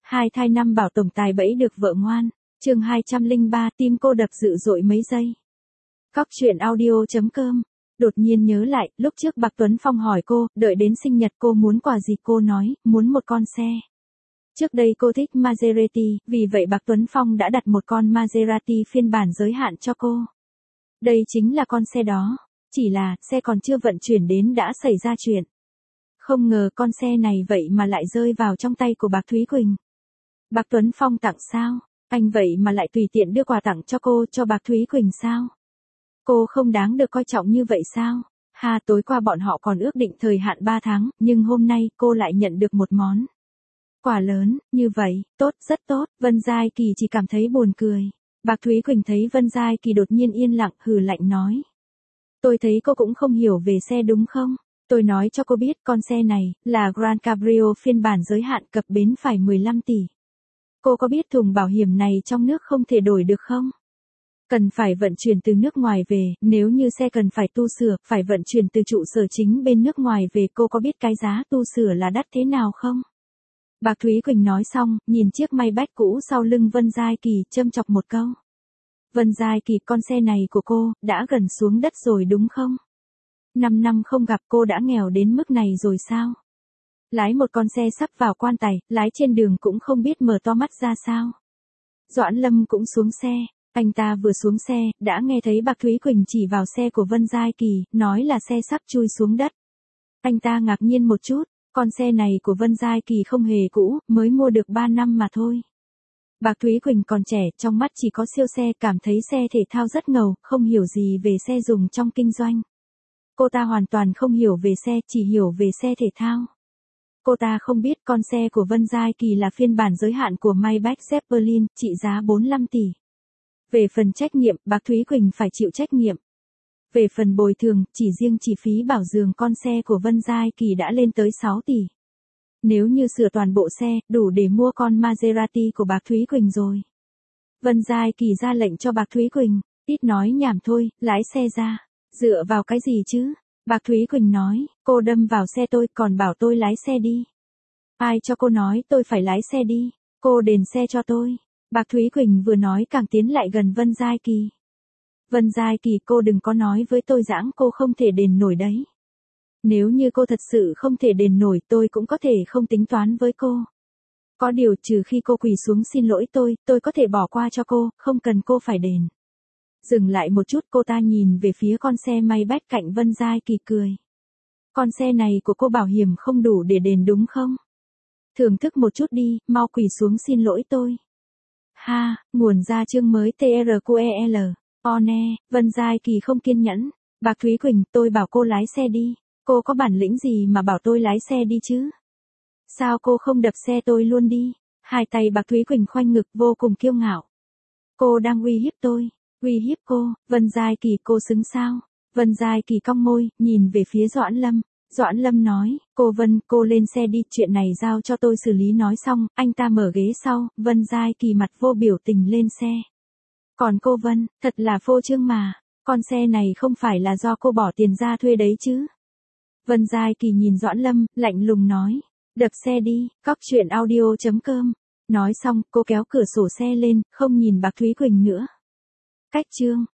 Hai thai năm bảo tổng tài bẫy được vợ ngoan. Chương 203, tim cô đập dữ dội mấy giây. Cóc truyện audio.com. Đột nhiên nhớ lại, lúc trước Bạc Tuấn Phong hỏi cô, đợi đến sinh nhật cô muốn quà gì, cô nói, muốn một con xe. Trước đây cô thích Maserati, vì vậy Bạc Tuấn Phong đã đặt một con Maserati phiên bản giới hạn cho cô. Đây chính là con xe đó. Chỉ là, xe còn chưa vận chuyển đến đã xảy ra chuyện. Không ngờ con xe này vậy mà lại rơi vào trong tay của Bạc Thúy Quỳnh. Bạc Tuấn Phong tặng sao? Anh vậy mà lại tùy tiện đưa quà tặng cho cô, cho Bạc Thúy Quỳnh sao? Cô không đáng được coi trọng như vậy sao? Tối qua bọn họ còn ước định thời hạn 3 tháng, nhưng hôm nay cô lại nhận được một món quà lớn, như vậy, tốt, rất tốt. Vân Giai Kỳ chỉ cảm thấy buồn cười. Bạc Thúy Quỳnh thấy Vân Giai Kỳ đột nhiên yên lặng, hừ lạnh nói. Tôi thấy cô cũng không hiểu về xe đúng không? Tôi nói cho cô biết con xe này, là Grand Cabrio phiên bản giới hạn, cập bến phải 15 tỷ. Cô có biết thùng bảo hiểm này trong nước không thể đổi được không? Cần phải vận chuyển từ nước ngoài về, nếu như xe cần phải tu sửa, phải vận chuyển từ trụ sở chính bên nước ngoài về, cô có biết cái giá tu sửa là đắt thế nào không? Bạc Thúy Quỳnh nói xong, nhìn chiếc Maybach cũ sau lưng Vân Giai Kỳ, châm chọc một câu. Vân Giai Kỳ, con xe này của cô, đã gần xuống đất rồi đúng không? 5 năm không gặp cô đã nghèo đến mức này rồi sao? Lái một con xe sắp vào quan tài, lái trên đường cũng không biết mở to mắt ra sao? Doãn Lâm cũng xuống xe, anh ta vừa xuống xe, đã nghe thấy Bạc Thúy Quỳnh chỉ vào xe của Vân Giai Kỳ, nói là xe sắp chui xuống đất. Anh ta ngạc nhiên một chút, con xe này của Vân Giai Kỳ không hề cũ, mới mua được 3 năm mà thôi. Bạc Thúy Quỳnh còn trẻ, trong mắt chỉ có siêu xe, cảm thấy xe thể thao rất ngầu, không hiểu gì về xe dùng trong kinh doanh. Cô ta hoàn toàn không hiểu về xe, chỉ hiểu về xe thể thao. Cô ta không biết con xe của Vân Giai Kỳ là phiên bản giới hạn của Maybach Zeppelin, trị giá 45 tỷ. Về phần trách nhiệm, Bạc Thúy Quỳnh phải chịu trách nhiệm. Về phần bồi thường, chỉ riêng chi phí bảo dưỡng con xe của Vân Giai Kỳ đã lên tới 6 tỷ. Nếu như sửa toàn bộ xe, đủ để mua con Maserati của Bạc Thúy Quỳnh rồi. Vân Giai Kỳ ra lệnh cho Bạc Thúy Quỳnh, ít nói nhảm thôi, lái xe ra. Dựa vào cái gì chứ? Bạc Thúy Quỳnh nói, cô đâm vào xe tôi còn bảo tôi lái xe đi. Ai cho cô nói tôi phải lái xe đi? Cô đền xe cho tôi. Bạc Thúy Quỳnh vừa nói càng tiến lại gần Vân Giai Kỳ. Vân Giai Kỳ, cô đừng có nói với tôi giãng cô không thể đền nổi đấy. Nếu như cô thật sự không thể đền nổi, tôi cũng có thể không tính toán với cô. Có điều trừ khi cô quỳ xuống xin lỗi tôi có thể bỏ qua cho cô, không cần cô phải đền. Dừng lại một chút, cô ta nhìn về phía con xe Maybach cạnh Vân Giai Kỳ cười. Con xe này của cô bảo hiểm không đủ để đền đúng không? Thưởng thức một chút đi, mau quỳ xuống xin lỗi tôi. Nguồn ra chương mới TRQEL. One, Vân Giai Kỳ không kiên nhẫn. Bạc Thúy Quỳnh, tôi bảo cô lái xe đi. Cô có bản lĩnh gì mà bảo tôi lái xe đi chứ? Sao cô không đập xe tôi luôn đi? Hai tay Bạc Thúy Quỳnh khoanh ngực vô cùng kiêu ngạo. Cô đang uy hiếp tôi. Uy hiếp cô? Vân Giai Kỳ, cô xứng sao? Vân Giai Kỳ cong môi, nhìn về phía Doãn Lâm. Doãn Lâm nói, cô Vân, cô lên xe đi, chuyện này giao cho tôi xử lý. Nói xong, anh ta mở ghế sau, Vân Giai Kỳ mặt vô biểu tình lên xe. Còn cô Vân, thật là phô trương mà, con xe này không phải là do cô bỏ tiền ra thuê đấy chứ? Vân Giai Kỳ nhìn Doãn Lâm, lạnh lùng nói, đập xe đi, cóc truyện audio.com. Nói xong, cô kéo cửa sổ xe lên, không nhìn Bạc Thúy Quỳnh nữa. Cách chương